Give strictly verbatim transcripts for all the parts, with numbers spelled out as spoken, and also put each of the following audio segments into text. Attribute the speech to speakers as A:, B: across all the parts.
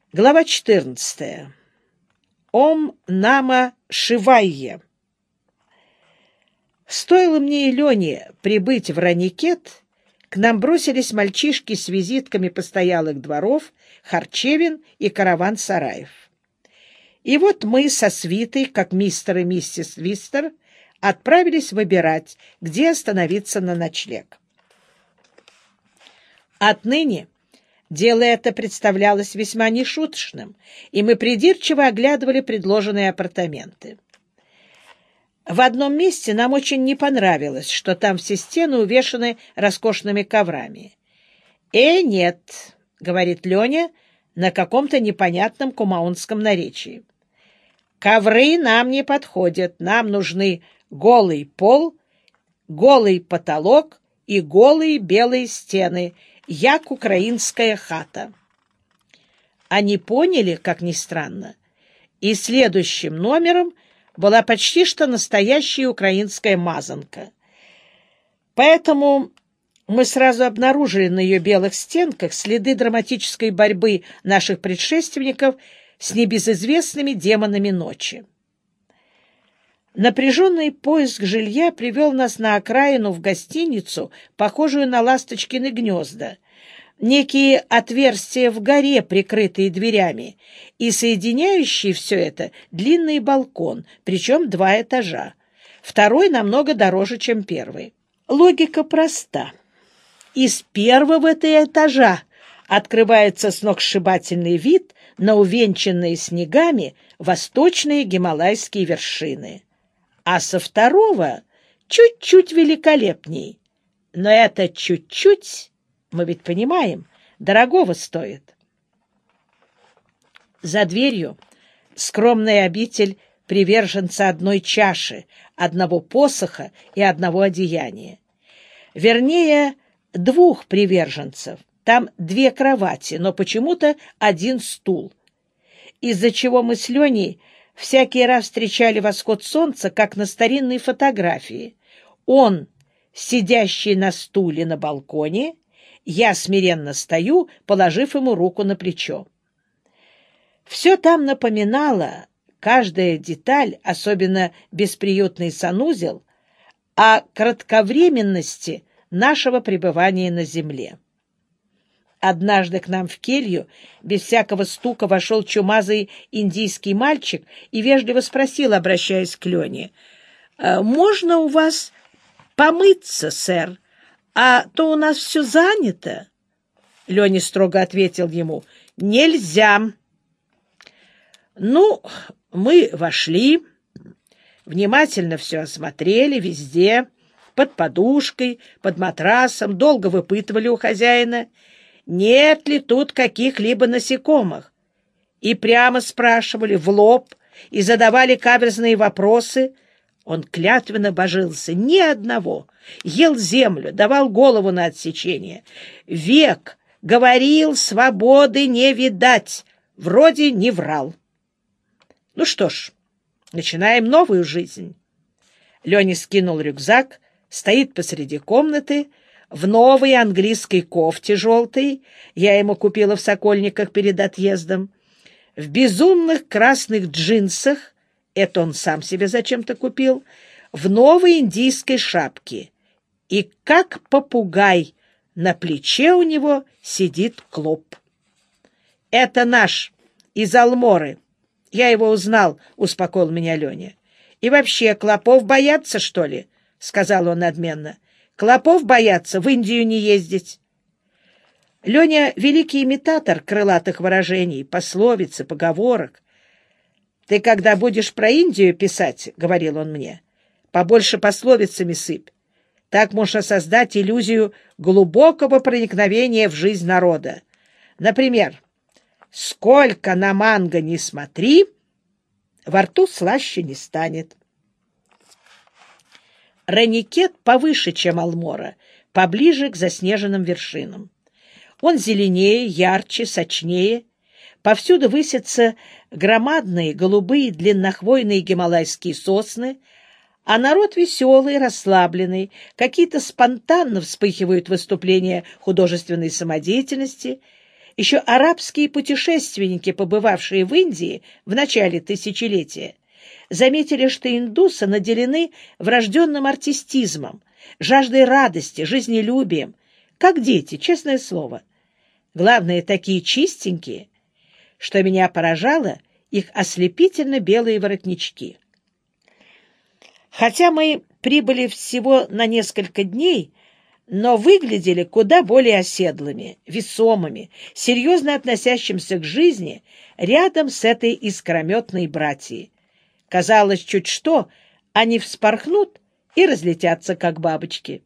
A: Глава четырнадцатая. Ом Нама Шивайе. Стоило мне и Лене прибыть в Раникет, к нам бросились мальчишки с визитками постоялых дворов, харчевин и караван-сараев. И вот мы со свитой, как мистер и миссис Вистер, отправились выбирать, где остановиться на ночлег. Отныне дело это представлялось весьма нешуточным, и мы придирчиво оглядывали предложенные апартаменты. В одном месте нам очень не понравилось, что там все стены увешаны роскошными коврами. «Э, нет», — говорит Леня на каком-то непонятном кумаунском наречии. «Ковры нам не подходят, нам нужны голый пол, голый потолок и голые белые стены, як украинская хата». Они поняли, как ни странно, и следующим номером была почти что настоящая украинская мазанка. Поэтому мы сразу обнаружили на ее белых стенках следы драматической борьбы наших предшественников с небезызвестными демонами ночи. Напряженный поиск жилья привел нас на окраину в гостиницу, похожую на ласточкины гнезда, некие отверстия в горе, прикрытые дверями, и соединяющий все это длинный балкон, причем два этажа. Второй намного дороже, чем первый. Логика проста. Из первого этажа открывается сногсшибательный вид на увенчанные снегами восточные гималайские вершины, а со второго чуть-чуть великолепней. Но это чуть-чуть, мы ведь понимаем, дорогого стоит. За дверью скромная обитель приверженца одной чаши, одного посоха и одного одеяния. Вернее, двух приверженцев. Там две кровати, но почему-то один стул. Из-за чего мы с Леней всякий раз встречали восход солнца, как на старинной фотографии. Он, сидящий на стуле на балконе, я смиренно стою, положив ему руку на плечо. Все там напоминало, каждая деталь, особенно бесприютный санузел, о кратковременности нашего пребывания на земле. Однажды к нам в келью без всякого стука вошел чумазый индийский мальчик и вежливо спросил, обращаясь к Лене: «Можно у вас помыться, сэр? А то у нас все занято». Леня строго ответил ему: «Нельзя». Ну, мы вошли, внимательно все осмотрели везде, под подушкой, под матрасом, долго выпытывали у хозяина, нет ли тут каких-либо насекомых, и прямо спрашивали в лоб и задавали каверзные вопросы. Он клятвенно божился: ни одного. Ел землю, давал голову на отсечение. Век говорил, свободы не видать, вроде не врал. Ну что ж, начинаем новую жизнь. Леня скинул рюкзак, стоит посреди комнаты, в новой английской кофте желтой, я ему купила в Сокольниках перед отъездом, в безумных красных джинсах, это он сам себе зачем-то купил, в новой индийской шапке. И как попугай на плече у него сидит Клоп. Это наш, из Алморы. Я его узнал, успокоил меня Леня. И вообще, клопов боятся, что ли? — сказал он надменно. — Клопов боятся, в Индию не ездить. Леня — великий имитатор крылатых выражений, пословиц и поговорок. — Ты, когда будешь про Индию писать, — говорил он мне, — побольше пословицами сыпь. Так можно создать иллюзию глубокого проникновения в жизнь народа. Например, «Сколько на манго не смотри, во рту слаще не станет». Раникет повыше, чем Алмора, поближе к заснеженным вершинам. Он зеленее, ярче, сочнее. Повсюду высятся громадные голубые длиннохвойные гималайские сосны, а народ веселый, расслабленный, какие-то спонтанно вспыхивают выступления художественной самодеятельности. Еще арабские путешественники, побывавшие в Индии в начале тысячелетия, заметили, что индусы наделены врожденным артистизмом, жаждой радости, жизнелюбием, как дети, честное слово. Главное, такие чистенькие, что меня поражало их ослепительно белые воротнички. Хотя мы прибыли всего на несколько дней, но выглядели куда более оседлыми, весомыми, серьезно относящимся к жизни рядом с этой искрометной братьей. Казалось, чуть что, они вспорхнут и разлетятся, как бабочки.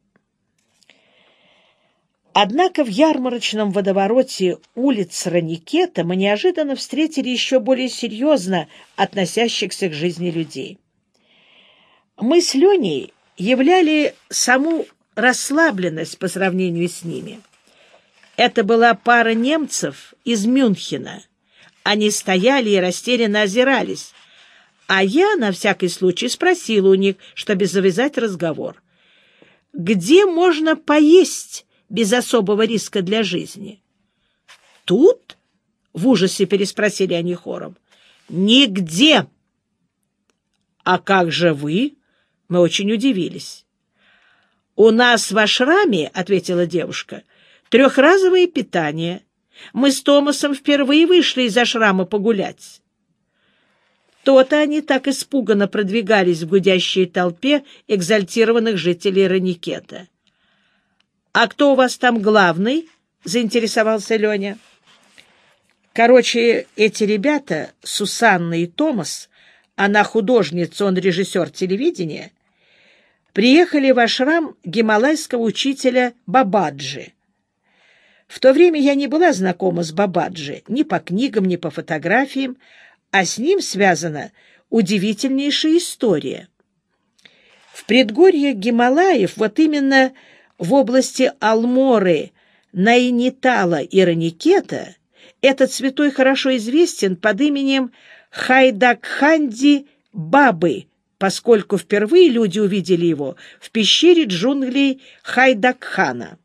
A: Однако в ярмарочном водовороте улиц Раникета мы неожиданно встретили еще более серьезно относящихся к жизни людей. Мы с Леней являли саму расслабленность по сравнению с ними. Это была пара немцев из Мюнхена. Они стояли и растерянно озирались, а я на всякий случай спросила у них, чтобы завязать разговор. «Где можно поесть без особого риска для жизни?» «Тут?» — в ужасе переспросили они хором. «Нигде!» «А как же вы?» — мы очень удивились. «У нас в ашраме, — ответила девушка, — трехразовое питание. Мы с Томасом впервые вышли из ашрама погулять». То-то они так испуганно продвигались в гудящей толпе экзальтированных жителей Раникета. «А кто у вас там главный?» — заинтересовался Леня. Короче, эти ребята, Сусанна и Томас, она художница, он режиссер телевидения, приехали в ашрам гималайского учителя Бабаджи. В то время я не была знакома с Бабаджи ни по книгам, ни по фотографиям, а с ним связана удивительнейшая история. В предгорьях Гималаев, вот именно в области Алморы, Найнитала и Раникета, этот святой хорошо известен под именем Хайдакханди Бабы, поскольку впервые люди увидели его в пещере джунглей Хайдакхана.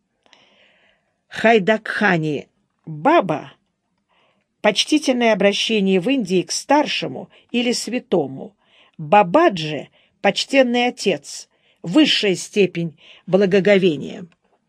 A: Хайдакхани Баба — почтительное обращение в Индии к старшему или святому. Бабаджи — почтенный отец, высшая степень благоговения.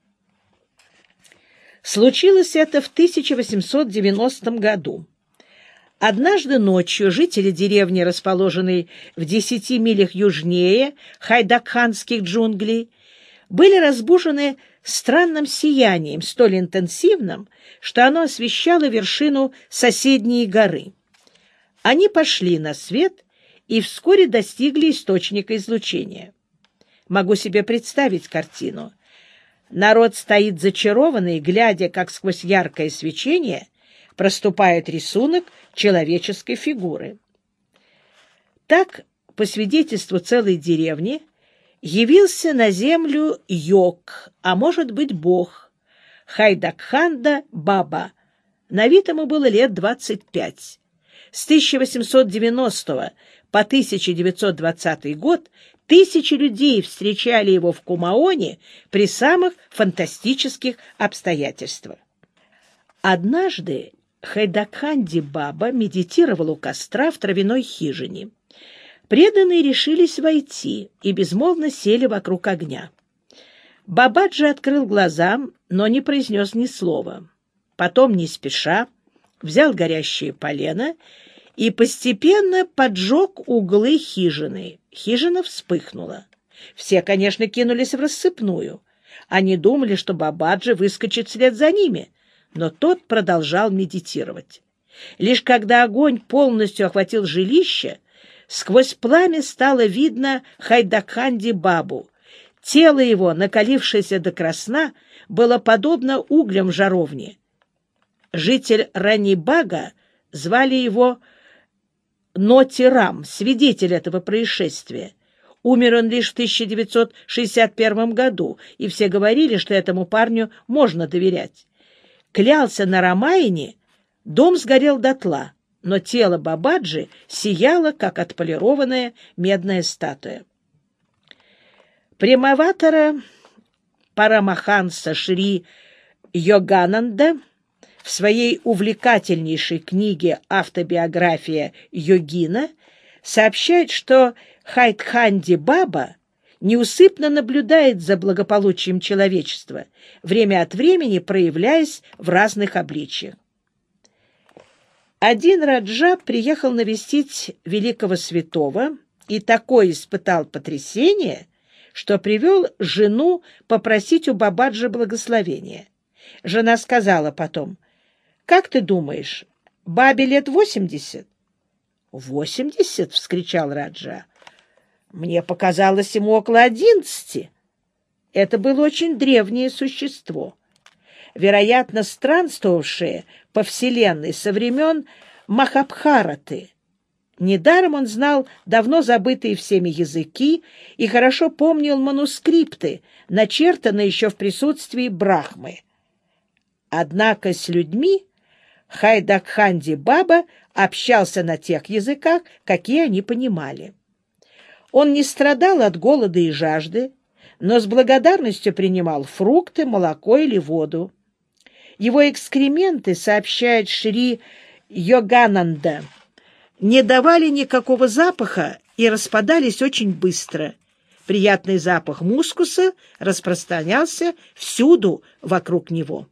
A: Случилось это в тысяча восемьсот девяностом году. Однажды ночью жители деревни, расположенной в десяти милях южнее хайдакханских джунглей, были разбужены странным сиянием, столь интенсивным, что оно освещало вершину соседней горы. Они пошли на свет и вскоре достигли источника излучения. Могу себе представить картину. Народ стоит зачарованный, глядя, как сквозь яркое свечение проступает рисунок человеческой фигуры. Так, по свидетельству целой деревни, явился на землю йог, а может быть бог, Хайдакханда Баба. На вид ему было лет двадцать пять. С тысяча восемьсот девяностого по тысяча девятьсот двадцатый год тысячи людей встречали его в Кумаоне при самых фантастических обстоятельствах. Однажды Хайдакханди Баба медитировал у костра в травяной хижине. Преданные решились войти и безмолвно сели вокруг огня. Бабаджи открыл глаза, но не произнес ни слова. Потом, не спеша, взял горящее полено и постепенно поджег углы хижины. Хижина вспыхнула. Все, конечно, кинулись в рассыпную. Они думали, что Бабаджи выскочит вслед за ними, но тот продолжал медитировать. Лишь когда огонь полностью охватил жилище, сквозь пламя стало видно Хайдакханди Бабу. Тело его, накалившееся до красна, было подобно углям в жаровне. Житель Ранибага, звали его Нотирам, свидетель этого происшествия. Умер он лишь в тысяча девятьсот шестьдесят первом году, и все говорили, что этому парню можно доверять. Клялся на Рамаяне, дом сгорел дотла, но тело Бабаджи сияло, как отполированная медная статуя. Премаватара Парамаханса Шри Йогананда в в своей увлекательнейшей книге «Автобиография йогина» сообщает, что Хайдханди Баба неусыпно наблюдает за благополучием человечества, время от времени проявляясь в разных обличиях. Один раджа приехал навестить великого святого и такое испытал потрясение, что привел жену попросить у Бабаджи благословения. Жена сказала потом: «Как ты думаешь, бабе лет восемьдесят?» «Восемьдесят?» — вскричал раджа. «Мне показалось, ему около одиннадцати». Это было очень древнее существо, вероятно, странствовавшее по вселенной со времен Махабхараты. Недаром он знал давно забытые всеми языки и хорошо помнил манускрипты, начертанные еще в присутствии Брахмы. Однако с людьми Хайдакханди Баба общался на тех языках, какие они понимали. Он не страдал от голода и жажды, но с благодарностью принимал фрукты, молоко или воду. Его экскременты, сообщает Шри Йогананда, не давали никакого запаха и распадались очень быстро. Приятный запах мускуса распространялся всюду вокруг него.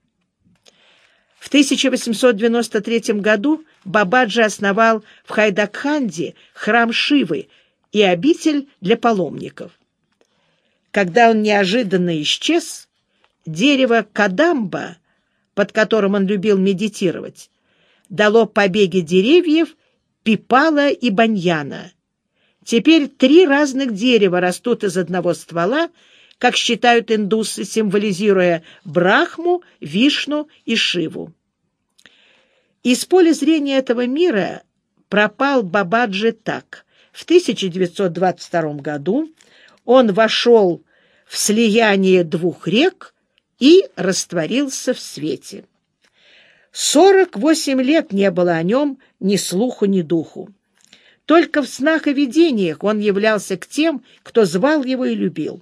A: В тысяча восемьсот девяносто третьем году Бабаджи основал в Хайдакханде храм Шивы и обитель для паломников. Когда он неожиданно исчез, дерево кадамба, под которым он любил медитировать, дало побеги деревьев пипала и баньяна. Теперь три разных дерева растут из одного ствола, как считают индусы, символизируя Брахму, Вишну и Шиву. Из поля зрения этого мира пропал Бабаджи так. В тысяча девятьсот двадцать втором году он вошел в слияние двух рек и растворился в свете. Сорок восемь лет не было о нем ни слуху, ни духу. Только в снах и видениях он являлся к тем, кто звал его и любил.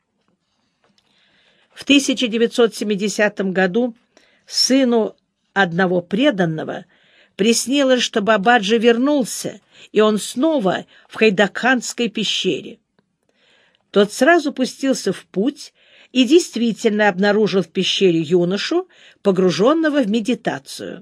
A: В тысяча девятьсот семидесятом году сыну одного преданного приснилось, что Бабаджи вернулся, и он снова в Хайдакхандской пещере. Тот сразу пустился в путь и действительно обнаружил в пещере юношу, погруженного в медитацию.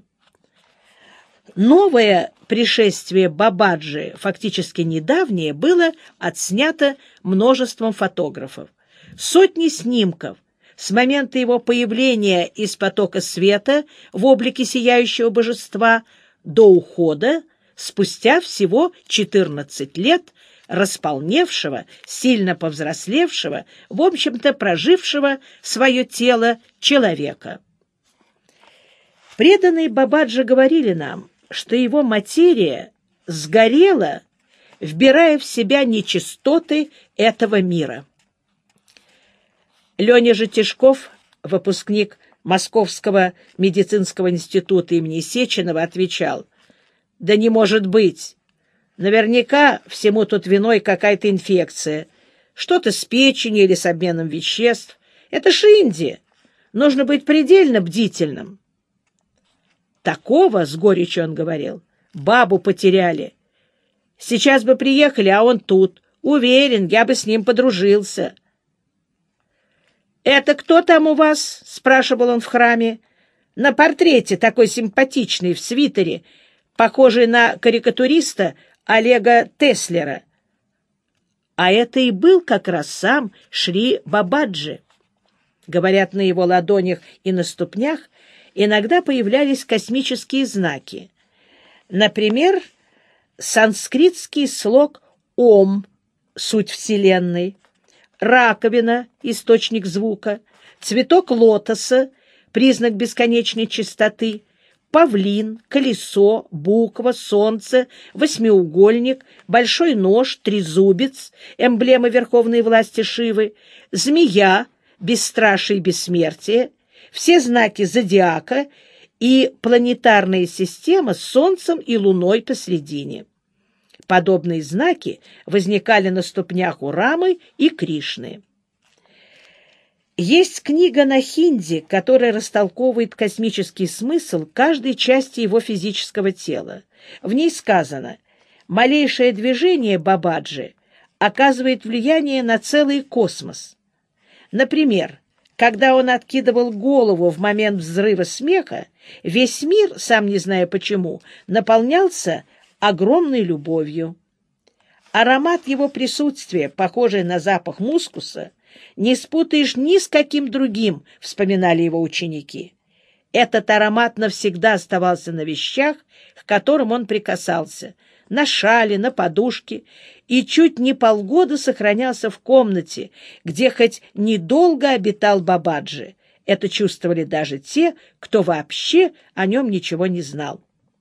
A: Новое пришествие Бабаджи, фактически недавнее, было отснято множеством фотографов. Сотни снимков с момента его появления из потока света в облике сияющего божества до ухода, спустя всего четырнадцать лет, располневшего, сильно повзрослевшего, в общем-то прожившего свое тело человека. Преданные Бабаджи говорили нам, что его материя сгорела, вбирая в себя нечистоты этого мира. Леня Жетишков, выпускник Московского медицинского института имени Сеченова, отвечал: «Да не может быть! Наверняка всему тут виной какая-то инфекция, что-то с печенью или с обменом веществ. Это ж Индия, нужно быть предельно бдительным». Такого, с горечью он говорил, бабу потеряли. Сейчас бы приехали, а он тут. Уверен, я бы с ним подружился. «Это кто там у вас?» — спрашивал он в храме. «На портрете такой симпатичный, в свитере, похожий на карикатуриста Олега Теслера». А это и был как раз сам Шри Бабаджи. Говорят, на его ладонях и на ступнях иногда появлялись космические знаки. Например, санскритский слог «Ом» — суть Вселенной, раковина — источник звука, цветок лотоса — признак бесконечной чистоты, павлин, колесо, буква, солнце, восьмиугольник, большой нож, трезубец — эмблема верховной власти Шивы, змея — бесстрашие и бессмертие, все знаки зодиака и планетарная система с Солнцем и Луной посредине. Подобные знаки возникали на ступнях у Рамы и Кришны. Есть книга на хинди, которая растолковывает космический смысл каждой части его физического тела. В ней сказано: малейшее движение Бабаджи оказывает влияние на целый космос. Например, когда он откидывал голову в момент взрыва смеха, весь мир, сам не зная почему, наполнялся огромной любовью. Аромат его присутствия, похожий на запах мускуса, не спутаешь ни с каким другим, вспоминали его ученики. Этот аромат навсегда оставался на вещах, к которым он прикасался, на шале, на подушке, и чуть не полгода сохранялся в комнате, где хоть недолго обитал Бабаджи. Это чувствовали даже те, кто вообще о нем ничего не знал.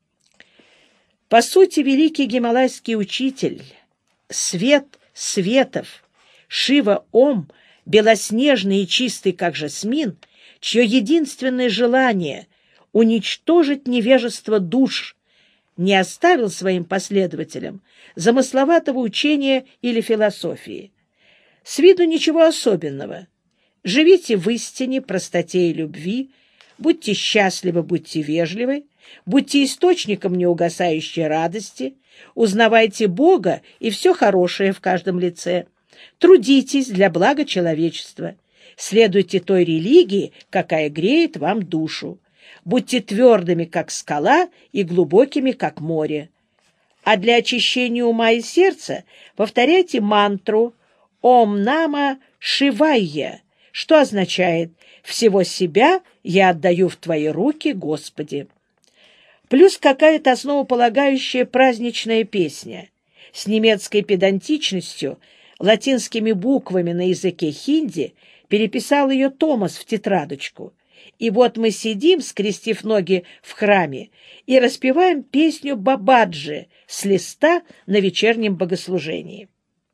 A: По сути, великий гималайский учитель, свет светов, Шива-Ом, белоснежный и чистый, как жасмин, чье единственное желание — уничтожить невежество душ, не оставил своим последователям замысловатого учения или философии. С виду ничего особенного. Живите в истине, простоте и любви, будьте счастливы, будьте вежливы, будьте источником неугасающей радости, узнавайте Бога и все хорошее в каждом лице. Трудитесь для блага человечества. Следуйте той религии, какая греет вам душу. Будьте твердыми, как скала, и глубокими, как море. А для очищения ума и сердца повторяйте мантру «Ом Нама Шивайя», что означает «Всего себя я отдаю в Твои руки, Господи». Плюс какая-то основополагающая праздничная песня с немецкой педантичностью, латинскими буквами на языке хинди переписал ее Томас в тетрадочку. И вот мы сидим, скрестив ноги в храме, и распеваем песню Бабаджи с листа на вечернем богослужении.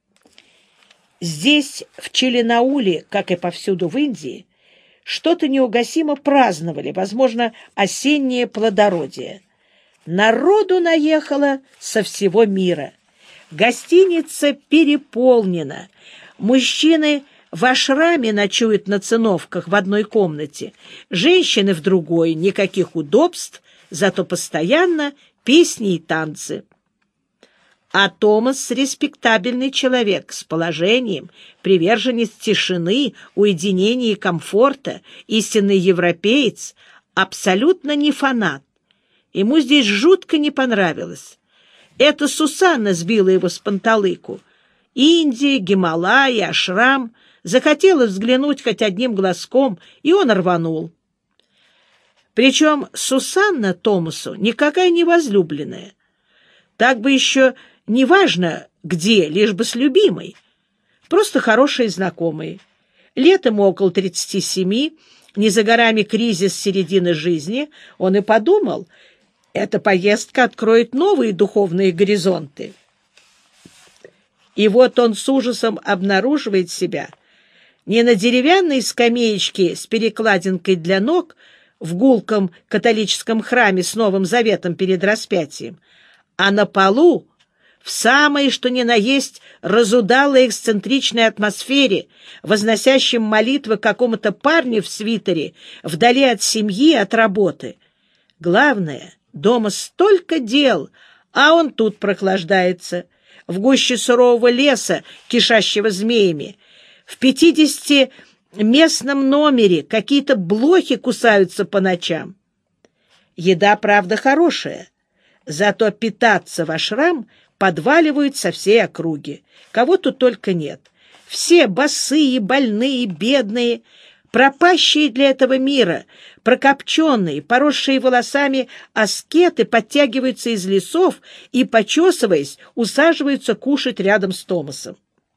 A: Здесь, в Чилинауле, как и повсюду в Индии, что-то неугасимо праздновали, возможно, осеннее плодородие. Народу наехало со всего мира. Гостиница переполнена. Мужчины в ашраме ночуют на циновках в одной комнате, женщины в другой, никаких удобств, зато постоянно песни и танцы. А Томас — респектабельный человек с положением, приверженец тишины, уединения и комфорта, истинный европеец, абсолютно не фанат. Ему здесь жутко не понравилось. Это Сусанна сбила его с панталыку. Индия, Гималаи, ашрам. Захотела взглянуть хоть одним глазком, и он рванул. Причем Сусанна Томасу никакая не возлюбленная. Так бы еще неважно где, лишь бы с любимой. Просто хорошие знакомые. Летом около тридцати семи, не за горами кризис середины жизни, он и подумал, эта поездка откроет новые духовные горизонты. И вот он с ужасом обнаруживает себя не на деревянной скамеечке с перекладинкой для ног в гулком католическом храме с Новым Заветом перед распятием, а на полу, в самой, что ни на есть, разудалой эксцентричной атмосфере, возносящем молитвы какому-то парню в свитере, вдали от семьи, от работы. Главное, дома столько дел, а он тут прохлаждается, в гуще сурового леса, кишащего змеями. В пятидесятиместном номере какие-то блохи кусаются по ночам. Еда, правда, хорошая, зато питаться в ашрам подваливают со всей округи. Кого тут только нет. Все босые, больные, бедные, пропащие для этого мира, прокопченные, поросшие волосами аскеты подтягиваются из лесов и, почесываясь, усаживаются кушать рядом с Томасом.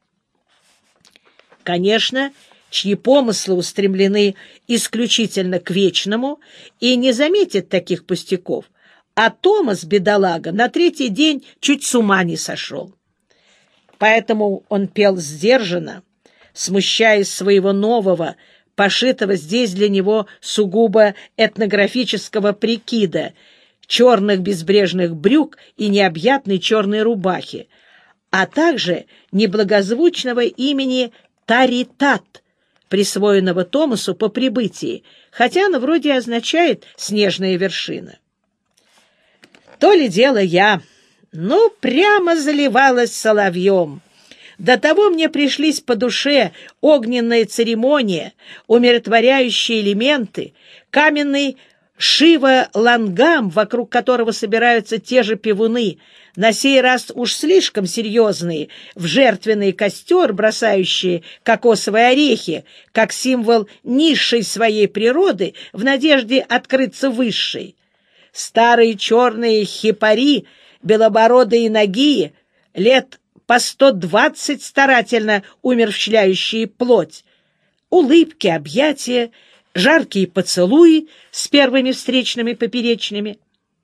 A: Конечно, чьи помыслы устремлены исключительно к вечному и не заметят таких пустяков, а Томас, бедолага, на третий день чуть с ума не сошел. Поэтому он пел сдержанно, смущаясь своего нового, пошитого здесь для него сугубо этнографического прикида, черных безбрежных брюк и необъятной черной рубахи, а также неблагозвучного имени Таритат, присвоенного Томасу по прибытии, хотя оно вроде означает «снежная вершина». То ли дело я, ну, прямо заливалась соловьем. До того мне пришлись по душе огненная церемония, умиротворяющие элементы, каменный Шива-лангам, вокруг которого собираются те же певуны, на сей раз уж слишком серьезные, в жертвенный костер бросающие кокосовые орехи, как символ низшей своей природы в надежде открыться высшей. Старые черные хипари, белобородые ноги, лет по сто двадцать старательно умерщвляющие плоть, улыбки, объятия, жаркие поцелуи с первыми встречными поперечными.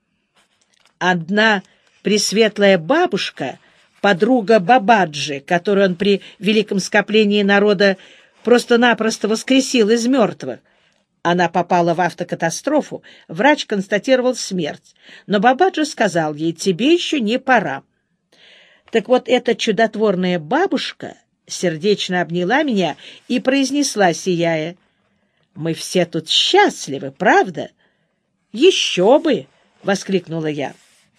A: Одна пресветлая бабушка, подруга Бабаджи, которую он при великом скоплении народа просто-напросто воскресил из мертвых. Она попала в автокатастрофу, врач констатировал смерть, но Бабаджи сказал ей: «Тебе еще не пора». Так вот, эта чудотворная бабушка сердечно обняла меня и произнесла, сияя: «Мы все тут счастливы, правда?» «Еще бы!» — воскликнула я.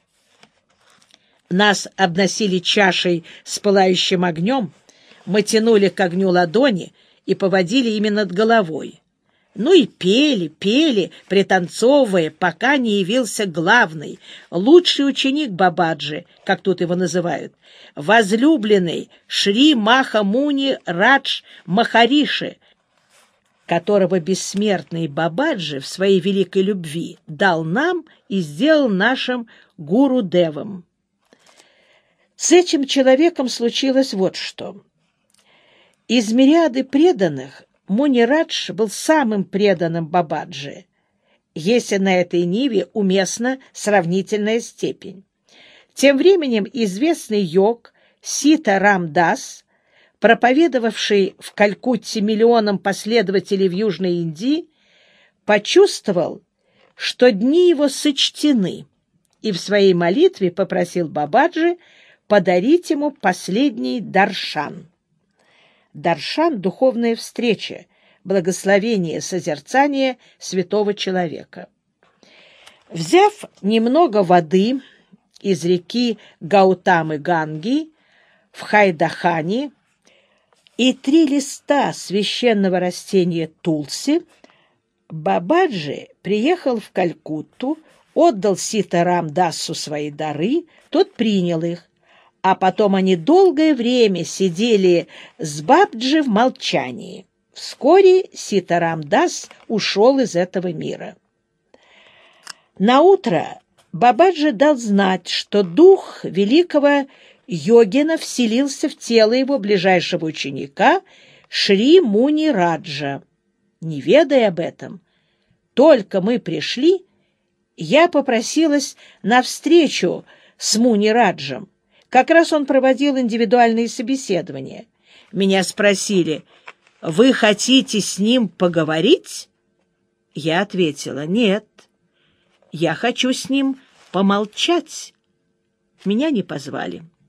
A: Нас обносили чашей с пылающим огнем, мы тянули к огню ладони и поводили ими над головой. Ну и пели, пели, пританцовывая, пока не явился главный, лучший ученик Бабаджи, как тут его называют, возлюбленный Шри Маха Муни Радж Махариши, которого бессмертный Бабаджи в своей великой любви дал нам и сделал нашим гуру-девом. С этим человеком случилось вот что. Из мириады преданных Муни Радж был самым преданным Бабаджи, если на этой ниве уместна сравнительная степень. Тем временем известный йог Сита Рам Дас, проповедовавший в Калькутте миллионам последователей в Южной Индии, почувствовал, что дни его сочтены, и в своей молитве попросил Бабаджи подарить ему последний даршан. Даршан — духовная встреча, благословение, созерцание святого человека. Взяв немного воды из реки Гаутамы-Ганги в Хайдахане и три листа священного растения тулси, Бабаджи приехал в Калькутту, отдал Сита Рам Дасу свои дары, тот принял их, а потом они долгое время сидели с Бабаджи в молчании. Вскоре Сита Рам Дас ушел из этого мира. Наутро Бабаджи дал знать, что дух великого йогина вселился в тело его ближайшего ученика Шри Муни Раджа. Не ведая об этом, только мы пришли, я попросилась на встречу с Муни Раджем. Как раз он проводил индивидуальные собеседования. Меня спросили: «Вы хотите с ним поговорить?» Я ответила: «Нет, я хочу с ним помолчать». Меня не позвали.